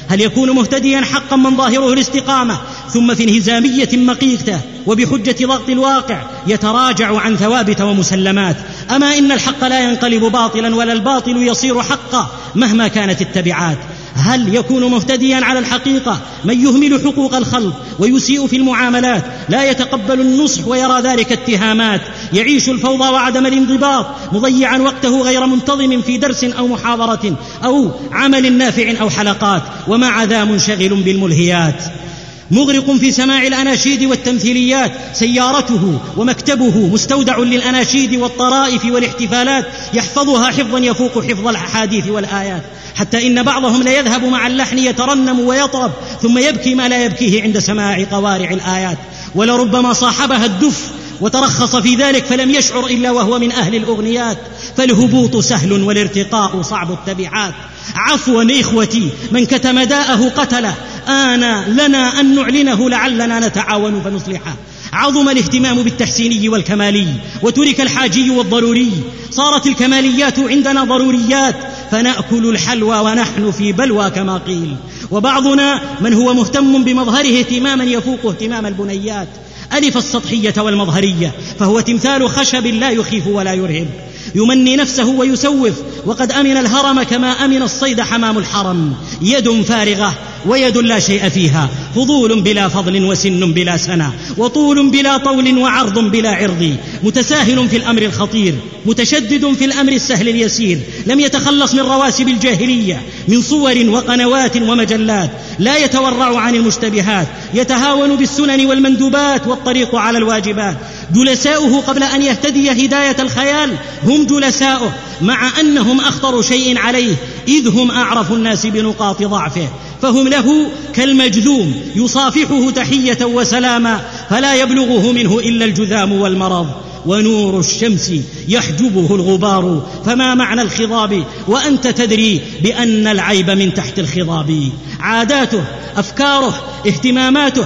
هل يكون مهتديا حقا من ظاهره الاستقامة ثم في انهزامية مقيتة وبحجة ضغط الواقع يتراجع عن ثوابت ومسلمات؟ أما إن الحق لا ينقلب باطلا ولا الباطل يصير حقا مهما كانت التبعات. هل يكون مهتديا على الحقيقة من يهمل حقوق الخلق ويسيء في المعاملات، لا يتقبل النصح ويرى ذلك اتهامات، يعيش الفوضى وعدم الانضباط، مضيعا وقته غير منتظم في درس أو محاضرة أو عمل نافع أو حلقات، ومع ذا منشغل بالملهيات، مغرق في سماع الأناشيد والتمثيليات، سيارته ومكتبه مستودع للأناشيد والطرائف والاحتفالات يحفظها حفظا يفوق حفظ الأحاديث والآيات، حتى إن بعضهم لا يذهب مع اللحن يترنم ويطرب ثم يبكي ما لا يبكيه عند سماع قوارع الآيات، ولربما صاحبها الدف وترخص في ذلك فلم يشعر إلا وهو من أهل الأغنيات. فالهبوط سهل والارتقاء صعب التبعات. عفوا إخوتي، من كتم داءه قتله، لنا أن نعلنه لعلنا نتعاون فنصلحه. عظم الاهتمام بالتحسيني والكمالي وترك الحاجي والضروري، صارت الكماليات عندنا ضروريات، فنأكل الحلوى ونحن في بلوى كما قيل. وبعضنا من هو مهتم بمظهره اهتماما يفوق اهتمام البنيات، ألف السطحية والمظهرية، فهو تمثال خشب لا يخيف ولا يرهب، يمني نفسه ويسوف، وقد أمن الهرم كما أمن الصيد حمام الحرم. يد فارغة ويد لا شيء فيها، فضول بلا فضل وسن بلا سنة، وطول بلا طول وعرض بلا عرض، متساهل في الأمر الخطير، متشدد في الأمر السهل اليسير، لم يتخلص من رواسب الجاهلية من صور وقنوات ومجلات، لا يتورع عن المشتبهات، يتهاون بالسنن والمندوبات والطريق على الواجبات. جلساؤه قبل أن يهتدي هداية الخيال هم جلساؤه، مع أنهم أخطر شيء عليه، إذ هم أعرف الناس بنقاط ضعفه، فهم له كالمجذوم يصافحه تحية وسلاما، فلا يبلغه منه إلا الجذام والمرض. ونور الشمس يحجبه الغبار، فما معنى الخضاب وأنت تدري بأن العيب من تحت الخضاب؟ عاداته، أفكاره، اهتماماته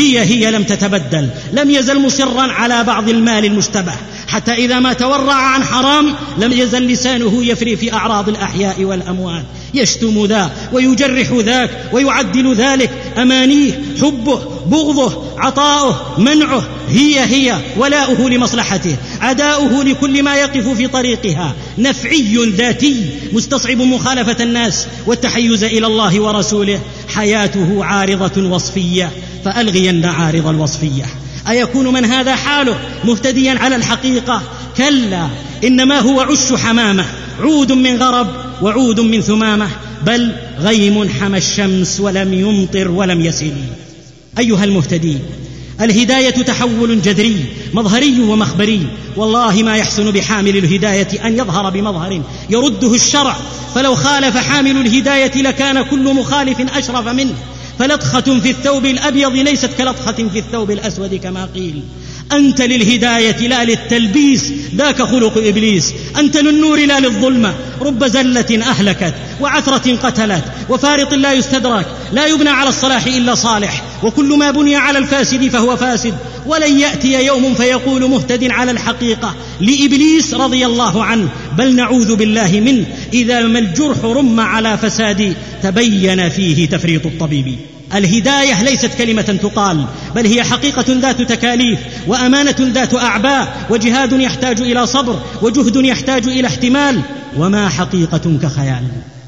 هي لم تتبدل، لم يزل مصرا على بعض المال المشتبه، حتى إذا ما تورع عن حرام لم يزل لسانه يفري في أعراض الأحياء والأموات، يشتم ذا ويجرح ذاك ويعدل ذلك، أمانيه، حبه، بغضه، عطاؤه، منعه هي ولاؤه لمصلحته، عداؤه لكل ما يقف في طريقها، نفعي ذاتي مستصعب مخالفة الناس والتحيز إلى الله ورسوله، حياته عارضة وصفية فألغين عارض الوصفية. أيكون من هذا حاله مهتديا على الحقيقة؟ كلا، إنما هو عش حمامة، عود من غرب وعود من ثمامة، بل غيم حمى الشمس ولم يمطر ولم يسل. أيها المهتدي، الهداية تحول جذري مظهري ومخبري، والله ما يحسن بحامل الهداية أن يظهر بمظهر يرده الشرع، فلو خالف حامل الهداية لكان كل مخالف أشرف منه، فلطخة في الثوب الأبيض ليست كلطخة في الثوب الأسود كما قيل. أنت للهداية لا للتلبيس، ذاك خلق إبليس، أنت للنور لا للظلمة، رب زلة أهلكت وعثرة قتلت وفارط لا يستدرك، لا يبنى على الصلاح إلا صالح، وكل ما بني على الفاسد فهو فاسد، ولن يأتي يوم فيقول مهتد على الحقيقة لإبليس رضي الله عنه، بل نعوذ بالله منه، إذا ما الجرح رم على فساد تبين فيه تفريط الطبيب. الهداية ليست كلمة تقال، بل هي حقيقة ذات تكاليف، وأمانة ذات أعباء، وجهاد يحتاج إلى صبر، وجهد يحتاج إلى احتمال، وما حقيقة كخيال.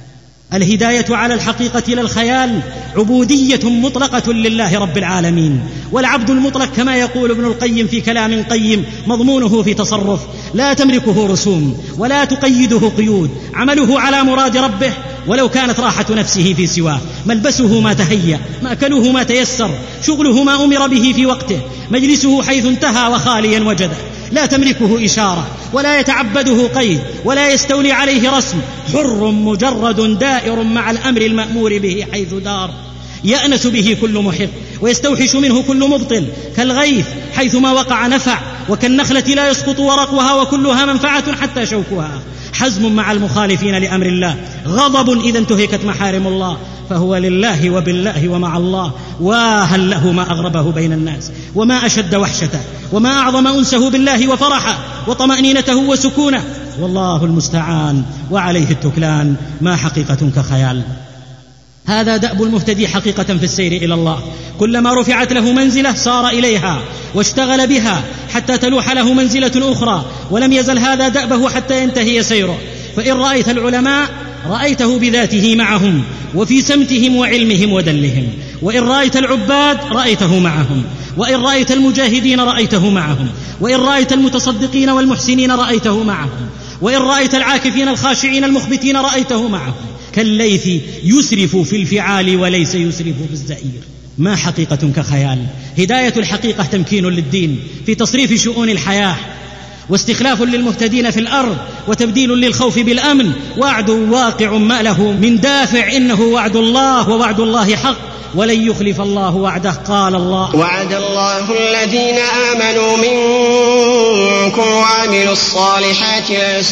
الهداية على الحقيقة لا الخيال عبودية مطلقة لله رب العالمين، والعبد المطلق كما يقول ابن القيم في كلام قيم مضمونه في تصرف، لا تملكه رسوم ولا تقيده قيود، عمله على مراد ربه ولو كانت راحة نفسه في سواه، ملبسه ما تهيأ، مأكله ما تيسر، شغله ما أمر به في وقته، مجلسه حيث انتهى وخاليا وجده، لا تملكه إشارة ولا يتعبده قيد ولا يستولي عليه رسم، حر مجرد دائر مع الأمر المأمور به حيث دار، يأنس به كل محب ويستوحش منه كل مبطل، كالغيث حيثما وقع نفع، وكالنخلة لا يسقط ورقها وكلها منفعة حتى شوكها، حزم مع المخالفين لأمر الله، غضب إذا انتهكت محارم الله، فهو لله وبالله ومع الله، وهل له ما أغربه بين الناس، وما أشد وحشته، وما أعظم أنسه بالله وفرحه وطمأنينته والله المستعان وعليه التكلان، ما حقيقة كخيال. هذا دأب المهتدي حقيقة في السير إلى الله، كلما رفعت له منزلة سار إليها واشتغل بها حتى تلوح له منزلة أخرى، ولم يزل هذا دأبه حتى ينتهي سيره. فإن رأيت العلماء رأيته بذاته معهم وفي سمتهم وعلمهم ودلهم، وإن رأيت العباد رأيته معهم، وإن رأيت المجاهدين رأيته معهم، وإن رأيت المتصدقين والمحسنين رأيته معهم، وإن رأيت العاكفين الخاشعين المخبتين رأيته معهم. كالليث يسرف في الفعال وليس يسرف في الزئير. ما حقيقة كخيال. هداية الحقيقة تمكين للدين في تصريف شؤون الحياة، واستخلاف للمهتدين في الأرض، وتبديل للخوف بالأمن، وعد واقع ما له من دافع، إنه وعد الله ووعد الله حق ولن يخلف الله وعده. قال الله: وعد الله الذين آمنوا منكم وعملوا الصالحات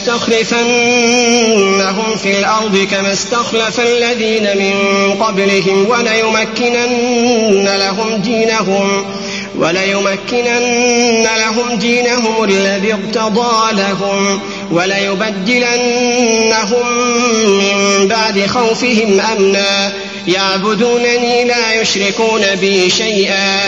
ليستخلفنهم في الأرض كما استخلف الذين من قبلهم وليمكنن لهم دينهم الذي ارتضى لهم وليبدلنهم من بعد خوفهم أمنا يعبدونني لا يشركون بي شيئا